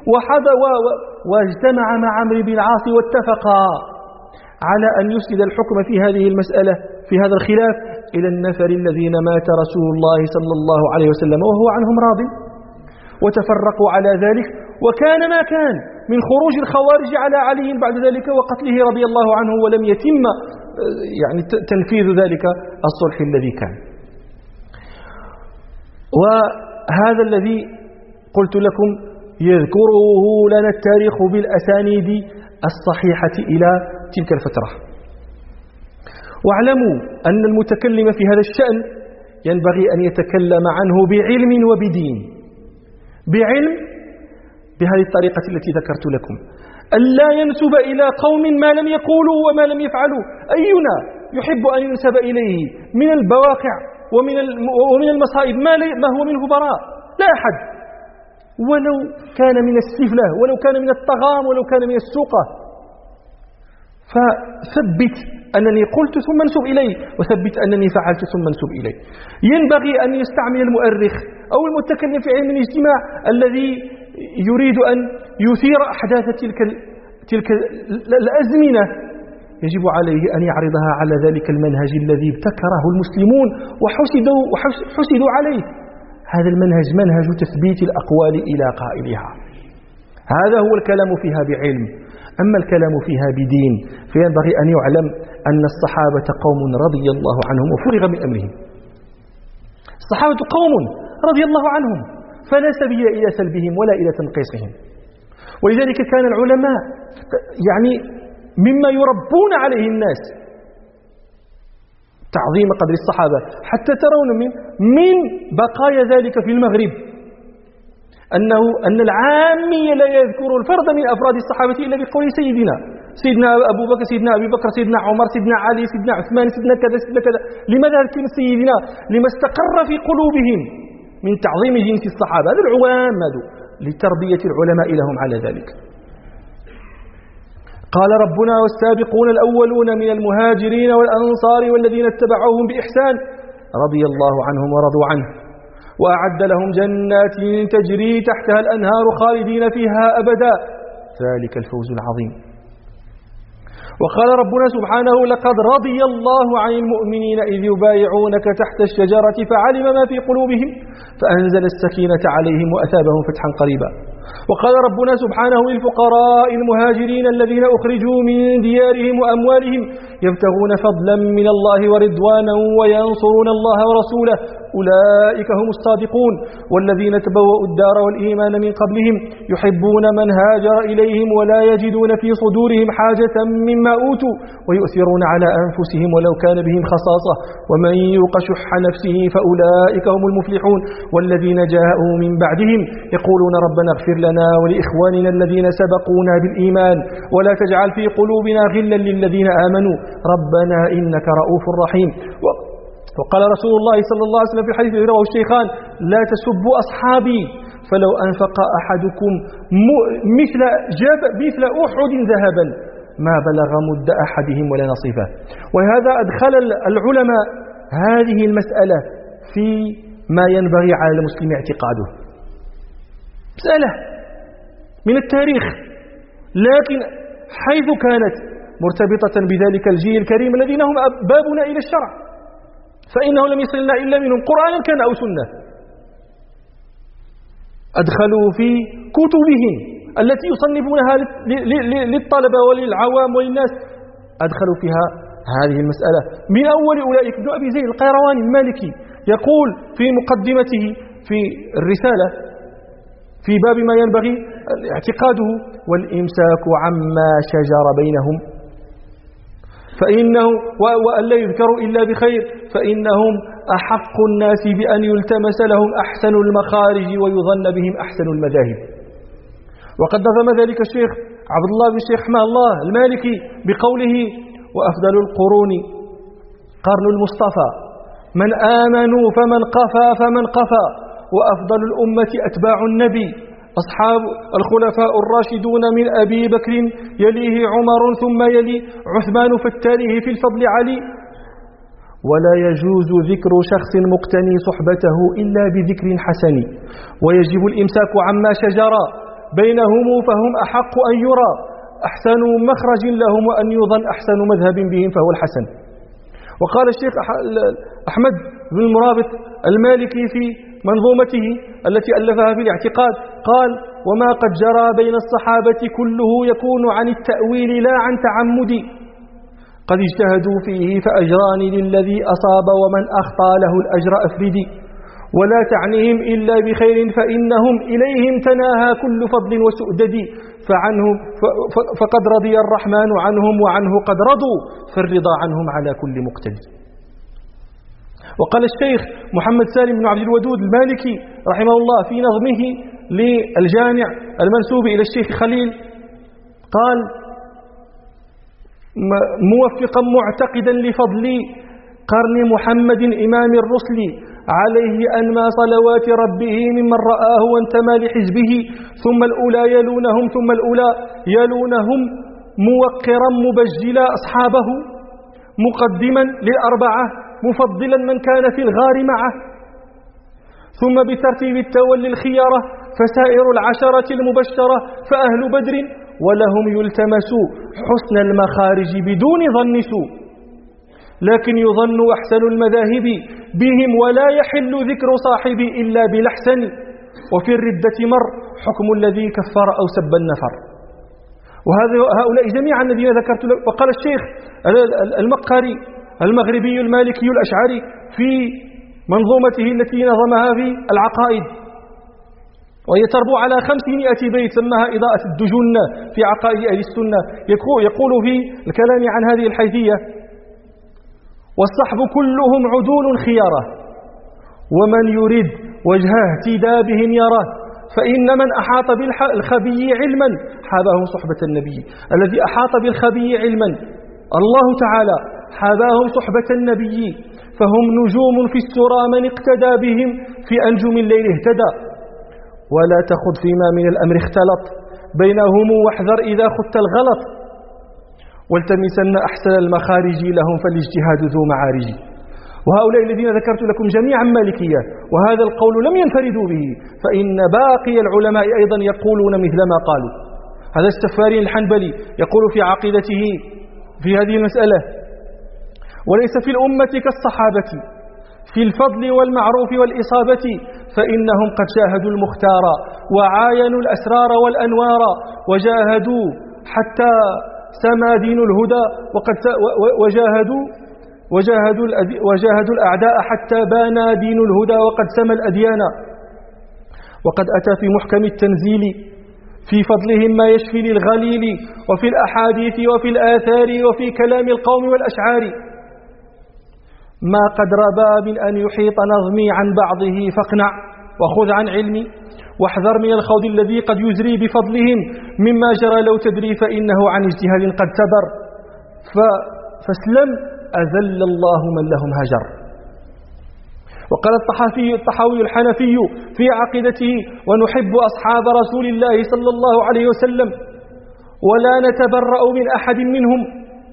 S1: واجتمع مع عمرو بن العاص واتفقا على أن يسند الحكم في هذه المسألة في هذا الخلاف إلى النفر الذين مات رسول الله صلى الله عليه وسلم وهو عنهم راض، وتفرقوا على ذلك. وكان ما كان من خروج الخوارج على علي بعد ذلك وقتله رضي الله عنه، ولم يتم يعني تنفيذ ذلك الصلح الذي كان. وهذا الذي قلت لكم يذكره لنا التاريخ بالأسانيد الصحيحة إلى تلك الفترة. واعلموا أن المتكلم في هذا الشأن ينبغي أن يتكلم عنه بعلم وبدين. بعلم بهذه الطريقة التي ذكرت لكم، ألا ينسب إلى قوم ما لم يقولوا وما لم يفعلوا. أينا يحب أن ينسب إليه من البواقع ومن المصائب ما هو منه براء؟ لا أحد، ولو كان من السفلة، ولو كان من الطغام، ولو كان من السوقة. فثبت أنني قلت ثم انسب إلي، وثبت أنني فعلت ثم انسب إلي. ينبغي أن يستعمل المؤرخ أو المتكلم في علم الاجتماع الذي يريد أن يثير أحداث تلك الأزمنة، يجب عليه أن يعرضها على ذلك المنهج الذي ابتكره المسلمون وحسدوا عليه. هذا المنهج منهج تثبيت الأقوال إلى قائلها. هذا هو الكلام فيها بعلم. أما الكلام فيها بدين فينبغي أن يعلم أن الصحابة قوم رضي الله عنهم وفرغ من أمرهم. الصحابة قوم رضي الله عنهم، فلا سبيل إلى سلبهم ولا إلى تنقيصهم. ولذلك كان العلماء يعني مما يربون عليه الناس تعظيم قدر الصحابة، حتى ترون من بقايا ذلك في المغرب أن العامي لا يذكر الفرد من أفراد الصحابة إلا بقول سيدنا أبو بكر، سيدنا أبي بكر، سيدنا عمر، سيدنا علي، سيدنا عثمان، سيدنا كذا سيدنا كذا. لماذا كلمة سيدنا؟ لما استقر في قلوبهم من تعظيم جنس الصحابة. هذا العوام لتربية العلماء لهم على ذلك. قال ربنا والسابقون الأولون من المهاجرين والأنصار والذين اتبعوهم بإحسان رضي الله عنهم ورضوا عنه وأعد لهم جنات تجري تحتها الأنهار خالدين فيها أبدا ذلك الفوز العظيم. وقال ربنا سبحانه لقد رضي الله عن المؤمنين إذ يبايعونك تحت الشجرة فعلم ما في قلوبهم فأنزل السكينة عليهم وأثابهم فتحا قريبا. وقال ربنا سبحانه للفقراء المهاجرين الذين أخرجوا من ديارهم وأموالهم يبتغون فضلا من الله ورضوانا وينصرون الله ورسوله أولئك هم الصادقون والذين تبوأوا الدار والإيمان من قبلهم يحبون من هاجر إليهم ولا يجدون في صدورهم حاجة مما أوتوا ويؤثرون على أنفسهم ولو كان بهم خصاصة ومن يوق شح نفسه فأولئك هم المفلحون والذين جاءوا من بعدهم يقولون ربنا اغفر لنا ولإخواننا الذين سبقونا بالإيمان ولا تجعل في قلوبنا غلا للذين آمنوا ربنا إنك رؤوف رحيم. وقال رسول الله صلى الله عليه وسلم في الحديث الذي رواه الشيخان لا تسبوا أصحابي فلو أنفق أحدكم مثل أحد ذهبا ما بلغ مد أحدهم ولا نصيفه. وهذا أدخل العلماء هذه المسألة في ما ينبغي على المسلم اعتقاده، مسألة من التاريخ، لكن حيث كانت مرتبطة بذلك الجيل الكريم الذين هم بابنا إلى الشرع، فإنه لم يصلنا إلا منهم قرآن كان أو سنة. أدخلوا في كتبهم التي يصنفونها للطلبة وللعوام وللناس أدخلوا فيها هذه المسألة. من أول أولئك ابن أبي زيد القيرواني المالكي يقول في مقدمته في الرسالة في باب ما ينبغي اعتقاده والإمساك عما شجر بينهم فإنه وأن لا يذكروا إلا بخير فإنهم أحق الناس بأن يلتمس لهم أحسن المخارج ويظن بهم أحسن المذاهب. وقد نظم ذلك الشيخ عبد الله بن الشيخ حماه الله المالكي بقوله: وأفضل القرون قرن المصطفى، من آمنوا فمن قفى فمن قفى، وأفضل الأمة أتباع النبي، أصحاب الخلفاء الراشدون من أبي بكر يليه عمر ثم يلي عثمان فالتاليه في الفضل علي. ولا يجوز ذكر شخص مقتني صحبته إلا بذكر حسن، ويجب الإمساك عما شجر بينهم فهم أحق أن يرى أحسن مخرج لهم وأن يظن أحسن مذهب بهم فهو الحسن. وقال الشيخ أحمد بن المرابط المالكي في منظومته التي ألفها في الاعتقاد قال: وما قد جرى بين الصحابة كله يكون عن التأويل لا عن تعمد، قد اجتهدوا فيه فأجران للذي أصاب ومن أخطأ له الأجر أفردي، ولا تعنيهم إلا بخير فإنهم إليهم تناهى كل فضل وسؤدد، فقد رضي الرحمن عنهم وعنه قد رضوا، فالرضا عنهم على كل مقتدي. وقال الشيخ محمد سالم بن عبد الودود المالكي رحمه الله في نظمه للجامع المنسوب إلى الشيخ خليل قال: موفقا معتقدا لفضل قرن محمد إمام الرسل، عليه أنمى صلوات ربه ممن رآه وانتمى لحزبه، ثم الأولى يلونهم ثم الأولى يلونهم، موقرا مبجلا أصحابه، مقدما للأربعة مفضلا من كان في الغار معه، ثم بترتيب التولي الخيارة، فسائر العشرة المبشرة فأهل بدر ولهم يلتمس حسن المخارج بدون ظن سوء، لكن يظن أحسن المذاهب بهم ولا يحل ذكر صاحبي إلا بالأحسن، وفي الردة مر حكم الذي كفر أو سب النفر. وهؤلاء جميعا الذين ذكرت لك. وقال الشيخ المقري المغربي المالكي الأشعري في منظومته التي نظمها في العقائد، وهي تربو على 500 بيت سماها إضاءة الدجن في عقائد أهل السنة، يقول في الكلام عن هذه الحيثية: والصحب كلهم عدول خيارة، ومن يريد وجه اهتداء بهم يراه، فإن من أحاط بالخبي علما حابهم صحبة النبي، الذي أحاط بالخبي علما الله تعالى حاباهم صحبة النبي، فهم نجوم في السرى من اقتدى بهم في أنجم الليل اهتدى، ولا تخض فيما من الأمر اختلط بينهم واحذر إذا خدت الغلط، والتمسن أحسن المخارج لهم فالاجتهاد ذو معارج. وهؤلاء الذين ذكرت لكم جميعا مالكية، وهذا القول لم ينفردوا به، فإن باقي العلماء أيضا يقولون مثل ما قالوا. هذا السفاري الحنبلي يقول في عقيدته في هذه المسألة: وليس في الأمة كالصحابة في الفضل والمعروف والإصابة، فإنهم قد شاهدوا المختار وعاينوا الأسرار والأنوار، وجاهدوا حتى سما دين الهدى، وجاهدوا الأعداء حتى بانا دين الهدى وقد سما الأديان. وقد أتى في محكم التنزيل في فضلهم ما يشفي للغليل، وفي الأحاديث وفي الآثار وفي كلام القوم والأشعار، ما قد ربى من أن يحيط نظمي عن بعضه، فاقنع وخذ عن علمي، واحذر من الخوض الذي قد يزري بفضلهم مما جرى لو تدري، فإنه عن اجتهاد قد تبر، فاسلم أذل الله من لهم هجر. وقال الطحاوي الحنفي في عقيدته: ونحب أصحاب رسول الله صلى الله عليه وسلم ولا نتبرأ من أحد منهم،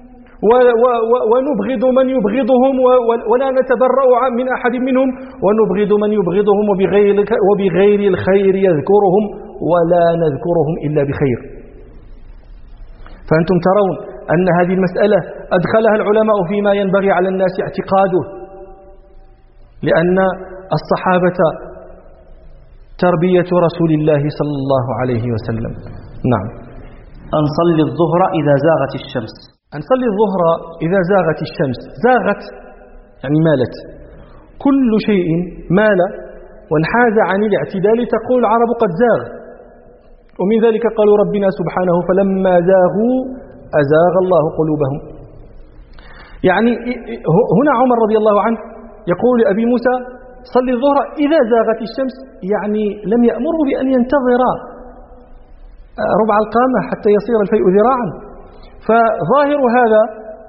S1: ونبغض من يبغضهم ولا نتبرأ من أحد منهم، ونبغض من يبغضهم، وبغير الخير يذكرهم ولا نذكرهم إلا بخير. فأنتم ترون أن هذه المسألة أدخلها العلماء فيما ينبغي على الناس اعتقاده، لأن الصحابة تربية رسول الله صلى الله عليه وسلم. نعم.
S2: أنصلي الظهر إذا زاغت الشمس.
S1: أنصلي الظهر إذا زاغت الشمس. زاغت يعني مالت، كل شيء مال وانحاز عن الاعتدال تقول العرب قد زاغ، ومن ذلك قالوا ربنا سبحانه: فلما زاغوا أزاغ الله قلوبهم. يعني هنا عمر رضي الله عنه يقول لأبي موسى صلي الظهر إذا زاغت الشمس، يعني لم يأمره بأن ينتظر ربع القامة حتى يصير الفيء ذراعا. فظاهر هذا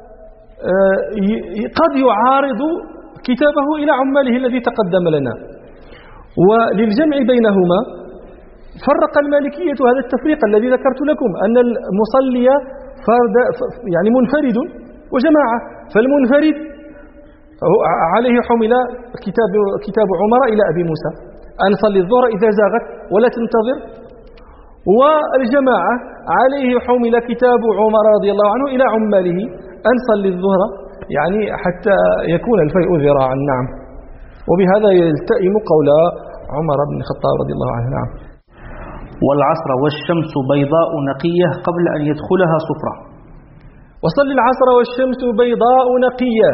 S1: قد يعارض كتابه إلى عماله الذي تقدم لنا. وللجمع بينهما فرق المالكية هذا التفريق الذي ذكرت لكم، أن المصلي يعني منفرد وجماعة. فالمنفرد عليه حمل كتاب عمر إلى أبي موسى أن صلي الظهر إذا زاغت ولا تنتظر، والجماعة عليه حمل كتاب عمر رضي الله عنه إلى عماله أن صلي الظهر يعني حتى يكون الفيء ذراعا. نعم. وبهذا يلتئم قول عمر بن الخطاب رضي الله عنه. نعم.
S2: والعصر والشمس بيضاء نقية قبل أن يدخلها صفرة.
S1: وصل العصر والشمس بيضاء نقية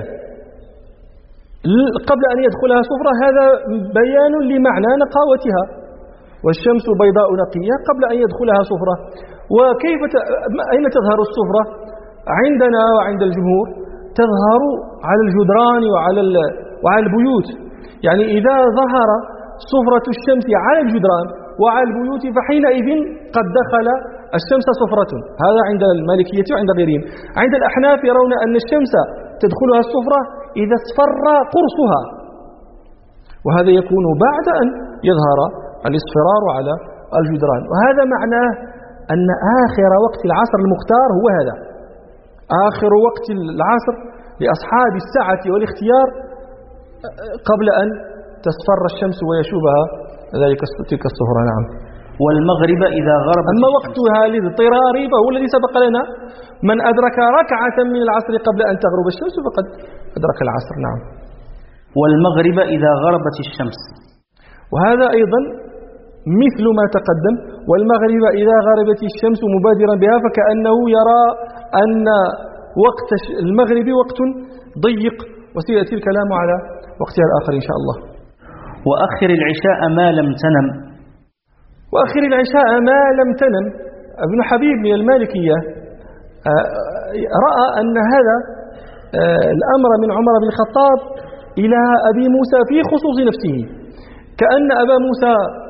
S1: قبل أن يدخلها صفرة، هذا بيان لمعنى نقاوتها. والشمس بيضاء نقية قبل أن يدخلها صفرة. وكيف أين تظهر الصفرة؟ عندنا وعند الجمهور تظهر على الجدران وعلى البيوت. يعني إذا ظهر صفرة الشمس على الجدران وعلى البيوت فحينئذ قد دخل الشمس صفرة. هذا عند المالكية وعند غيرهم. عند الأحناف يرون أن الشمس تدخلها الصفرة إذا اصفر قرصها، وهذا يكون بعد أن يظهر الاصفرار على الجدران. وهذا معناه أن آخر وقت العصر المختار هو هذا، آخر وقت العصر لأصحاب السعة والاختيار قبل أن تصفر الشمس ويشوبها تلك الصفرة. نعم.
S2: والمغرب إذا غربت.
S1: أما وقتها للاضطرار فهو الذي سبق لنا، من أدرك ركعة من العصر قبل أن تغرب الشمس فقد أدرك العصر. نعم.
S2: والمغرب إذا غربت الشمس.
S1: وهذا أيضا مثل ما تقدم. والمغرب إذا غربت الشمس مبادرا بها، فكأنه يرى أن وقت المغرب وقت ضيق، وسيأتي الكلام على وقتها الآخر إن شاء الله.
S2: وأخر العشاء ما لم تنم.
S1: وأخر العشاء ما لم تنم. ابن حبيب من المالكية رأى أن هذا الأمر من عمر بن الخطاب إلى أبي موسى في خصوص نفسه، كأن أبا موسى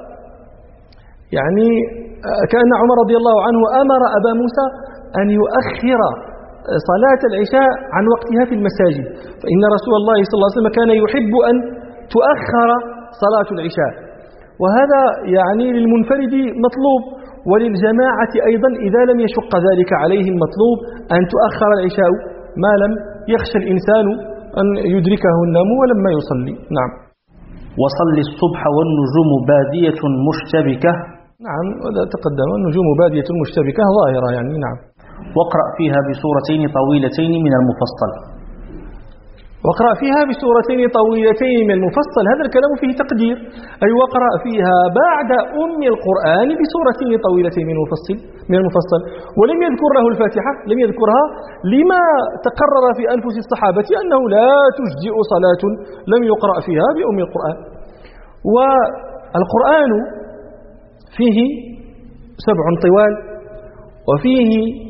S1: يعني كأن عمر رضي الله عنه أمر أبا موسى أن يؤخر صلاة العشاء عن وقتها في المساجد، فإن رسول الله صلى الله عليه وسلم كان يحب أن تؤخر صلاة العشاء. وهذا يعني للمنفرد مطلوب، وللجماعة أيضا إذا لم يشق ذلك عليه المطلوب أن تؤخر العشاء ما لم يخشى الإنسان أن يدركه النوم ولما يصلي. نعم.
S2: وصل الصبح والنجوم بادية مشتبكة.
S1: نعم، وذا تقدم النجوم بادية مشتبكة ظاهرة يعني. نعم.
S2: واقرأ فيها بسورتين طويلتين من المفصل.
S1: واقرأ فيها بسورتين طويلتين من المفصل، هذا الكلام فيه تقدير، أي واقرأ فيها بعد أم القرآن بسورتين طويلتين من المفصل. ولم يذكر له الفاتحة، لم يذكرها لما تقرر في أنفس الصحابة أنه لا تجزئ صلاة لم يقرأ فيها بأم القرآن. والقرآن فيه 7 طوال، وفيه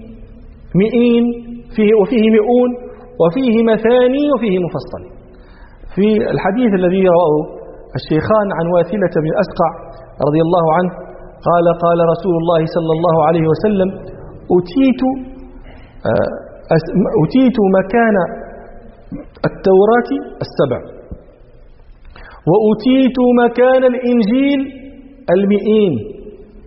S1: 100، وفيه 100، وفيه مثاني، وفيه مفصل. في الحديث الذي رواه الشيخان عن واثلة بن الأسقع رضي الله عنه قال رسول الله صلى الله عليه وسلم: أتيت مكان التوراة 7، وأتيت مكان الإنجيل 100،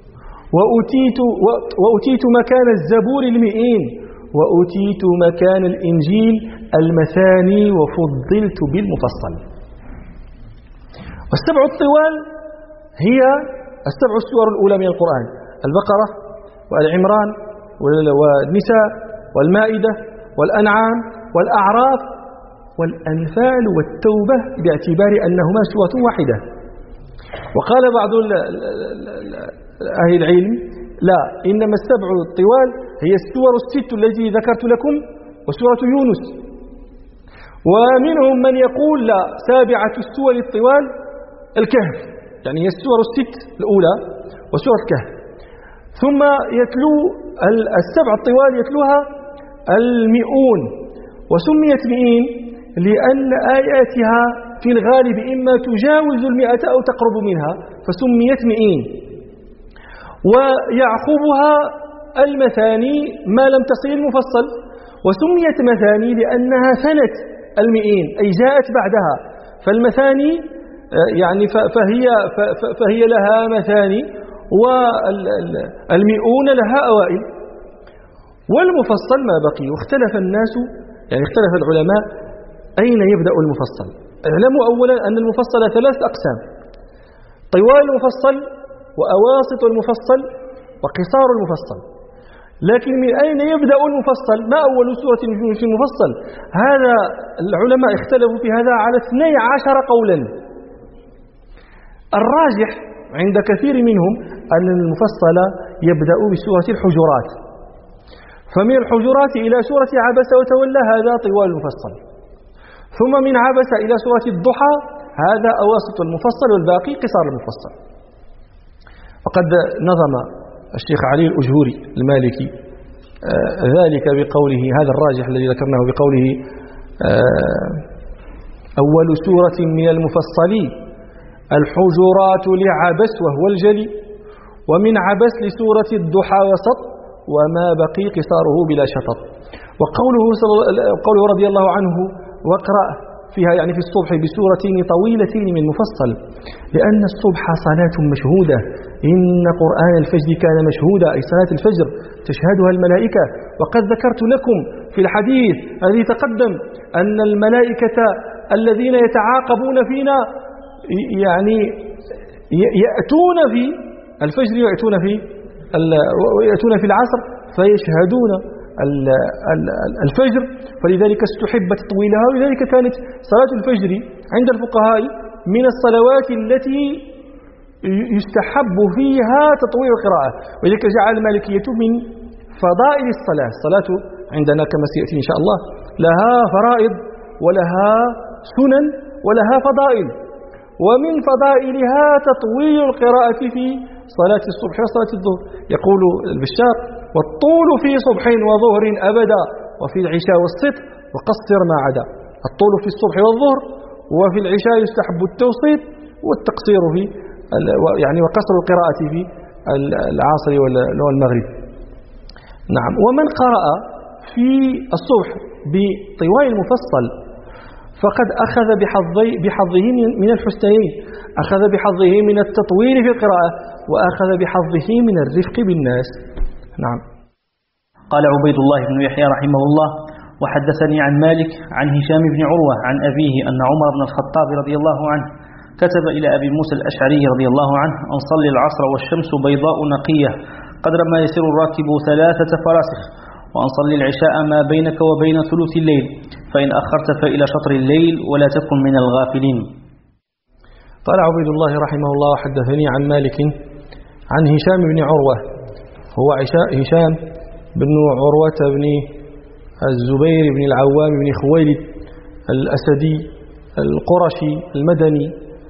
S1: وأتيت مكان الزبور 100، وأتيت مكان الإنجيل 200، وفضلت بالمفصل. والسبع الطوال هي 7 السور الأولى من القرآن: البقرة والعمران والنساء والمائدة والأنعام والأعراف والأنفال والتوبة، باعتبار أنهما سورة واحدة. وقال بعض أهل العلم: لا، إنما 7 الطوال هي السور 6 التي ذكرت لكم وسورة يونس. ومنهم من يقول: لا، 7 السور الطوال الكهف، يعني هي السور 6 الأولى وسورة الكهف. ثم يتلو 7 الطوال يتلوها 100، وسميت 100 لأن آياتها في الغالب إما تجاوز 100 أو تقرب منها فسميت مئين، ويعقبها المثاني ما لم تصل المفصل، وسميت مثاني لأنها ثنت 100 أي جاءت بعدها، فالمثاني يعني فهي لها مثاني وال100 لها أوائل، والمفصل ما بقي. واختلف الناس يعني اختلف العلماء أين يبدأ المفصل. اعلموا أولا أن المفصل 3 أقسام: طوال المفصل وأواسط المفصل وقصار المفصل. لكن من أين يبدأ المفصل؟ ما أول سورة في المفصل؟ هذا العلماء اختلفوا في هذا على 12 قولا. الراجح عند كثير منهم أن المفصل يبدأ بسورة الحجرات، فمن الحجرات إلى سورة عبس وتولى هذا طوال المفصل، ثم من عبس إلى سورة الضحى هذا أواسط المفصل، والباقي قصار المفصل. وقد نظم الشيخ علي الأجهوري المالكي ذلك بقوله، هذا الراجح الذي ذكرناه، بقوله أول سورة من المفصل الحجرات لعبس وهو الجلي، ومن عبس لسورة الضحى وسط، وما بقي قصاره بلا شطط. وقوله رضي الله عنه واقرأ فيها يعني في الصبح بسورتين طويلتين من مفصل، لأن الصبح صلاة مشهودة، إن قرآن الفجر كان مشهودا، أي صلاة الفجر تشهدها الملائكة. وقد ذكرت لكم في الحديث الذي تقدم أن الملائكة الذين يتعاقبون فينا يعني يأتون في الفجر ويأتون في العصر فيشهدون الفجر، فلذلك استحب تطويلها، ولذلك كانت صلاة الفجر عند الفقهاء من الصلوات التي يستحب فيها تطويل القراءة، ولذلك جعل المالكية من فضائل الصلاة عندنا كما سيأتي إن شاء الله لها فرائض ولها سنن ولها فضائل، ومن فضائلها تطويل القراءة في صلاة الصبح وصلاة الظهر. يقول البشار: والطول في صبح وظهر أبدا، وفي العشاء والسطر وقصر ما عدا. الطول في الصبح والظهر، وفي العشاء يستحب التوسيط والتقصير في يعني وقصر القراءة في العصر والمغرب. نعم. ومن قرأ في الصبح بطوال المفصل فقد أخذ بحظه من الحسنين، أخذ بحظه من التطويل في القراءة، وأخذ بحظه من الرفق بالناس. نعم.
S2: قال عبيد الله بن يحيى رحمه الله: وحدثني عن مالك عن هشام بن عروة عن أبيه أن عمر بن الخطاب رضي الله عنه كتب إلى أبي موسى الأشعري رضي الله عنه: أن صلي العصر والشمس بيضاء نقية قدر ما يسير الراكب 3 فراسخ، وأن صلي العشاء ما بينك وبين ثلث الليل، فإن أخرت فإلى شطر الليل ولا تكن من الغافلين.
S1: قال عبيد الله رحمه الله: حدثني عن مالك عن هشام بن عروة، هو هشام بن عروة بن الزبير بن العوام بن خويلد الأسدي القرشي المدني،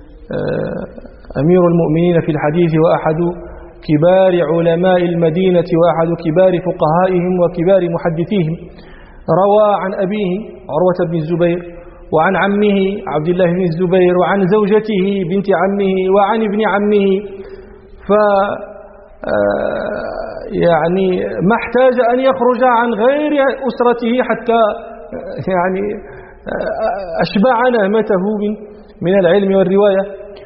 S1: أمير المؤمنين في الحديث، وأحد كبار علماء المدينة، وأحد كبار فقهائهم وكبار محدثيهم. روى عن أبيه عروة بن الزبير، وعن عمه عبد الله بن الزبير، وعن زوجته بنت عمه، وعن ابن عمه، يعني ما احتاج أن يخرج عن غير أسرته حتى يعني أشبع نهمته من العلم والرواية.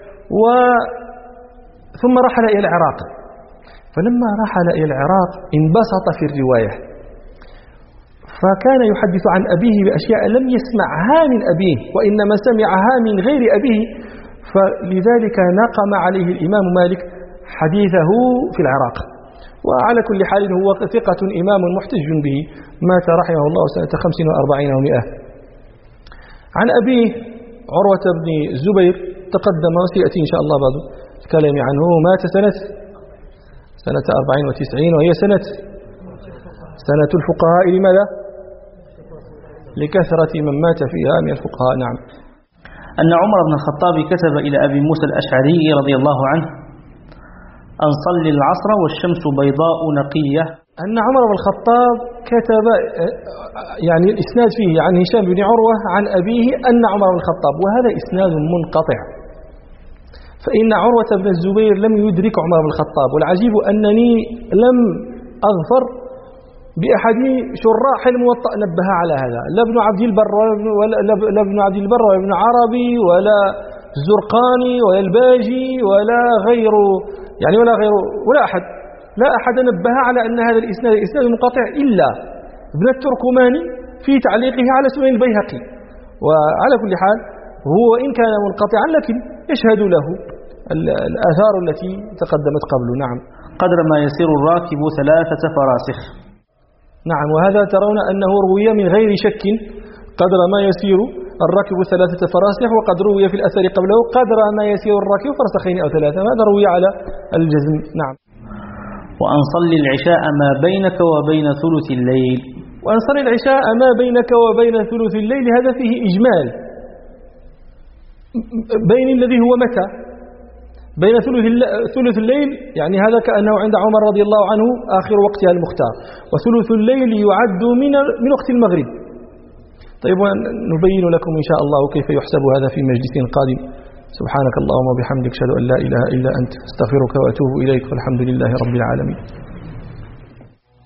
S1: ثم رحل إلى العراق، فلما رحل إلى العراق انبسط في الرواية، فكان يحدث عن أبيه بأشياء لم يسمعها من أبيه، وإنما سمعها من غير أبيه، فلذلك نقم عليه الإمام مالك حديثه في العراق. وعلى كل حال هو ثقة إمام محتج به، مات رحمه الله سنة 45 و100. عن أبيه عروة بن الزبير تقدم وسيأتي إن شاء الله بعد الكلام عنه، مات سنة 94 و90، وهي سنة الفقهاء. لماذا؟ لكثرة من مات فيها من الفقهاء. نعم.
S2: أن عمر بن الخطاب كتب إلى أبي موسى الأشعري رضي الله عنه: أن صلي العصر والشمس بيضاء نقية
S1: أن عمر بن الخطاب كتب، يعني الإسناد فيه عن هشام بن عروة عن أبيه أن عمر بن الخطاب، وهذا إسناد منقطع، فإن عروة بن الزبير لم يدرك عمر بن الخطاب. والعجيب أنني لم أظفر بأحد شراح الموطأ نبه على هذا، لا ابن عبد البر ولا ابن عربي ولا الزرقاني ولا الباجي ولا غيره، يعني لا أحد نبه على أن هذا الإسناد منقطع إلا ابن التركماني في تعليقه على سنن البيهقي. وعلى كل حال هو إن كان منقطعا لكن يشهد له الآثار التي تقدمت قبله. نعم.
S2: قدر ما يسير الراكب 3 فراسخ.
S1: نعم، وهذا ترون أنه روي من غير شك، قدر ما يسير الراكب 3 فراسخ، وقد روي في الأثر قبله قدر ما يسير الراكب فرسخين أو 3، هذا روي على الجزم. نعم.
S2: وأن صلي العشاء ما بينك وبين ثلث الليل.
S1: وأن صلي العشاء ما بينك وبين ثلث الليل، هذا فيه إجمال بين الذي هو متى بين ثلث الليل، يعني هذا كأنه عند عمر رضي الله عنه آخر وقتها المختار، وثلث الليل يعد من وقت المغرب. طيب، نبين لكم إن شاء الله كيف يحسب هذا في مجلس قادم. سبحانك اللهم وبحمدك، أشهد أن لا إله إلا أنت، استغفرك وأتوب إليك، والحمد لله رب العالمين.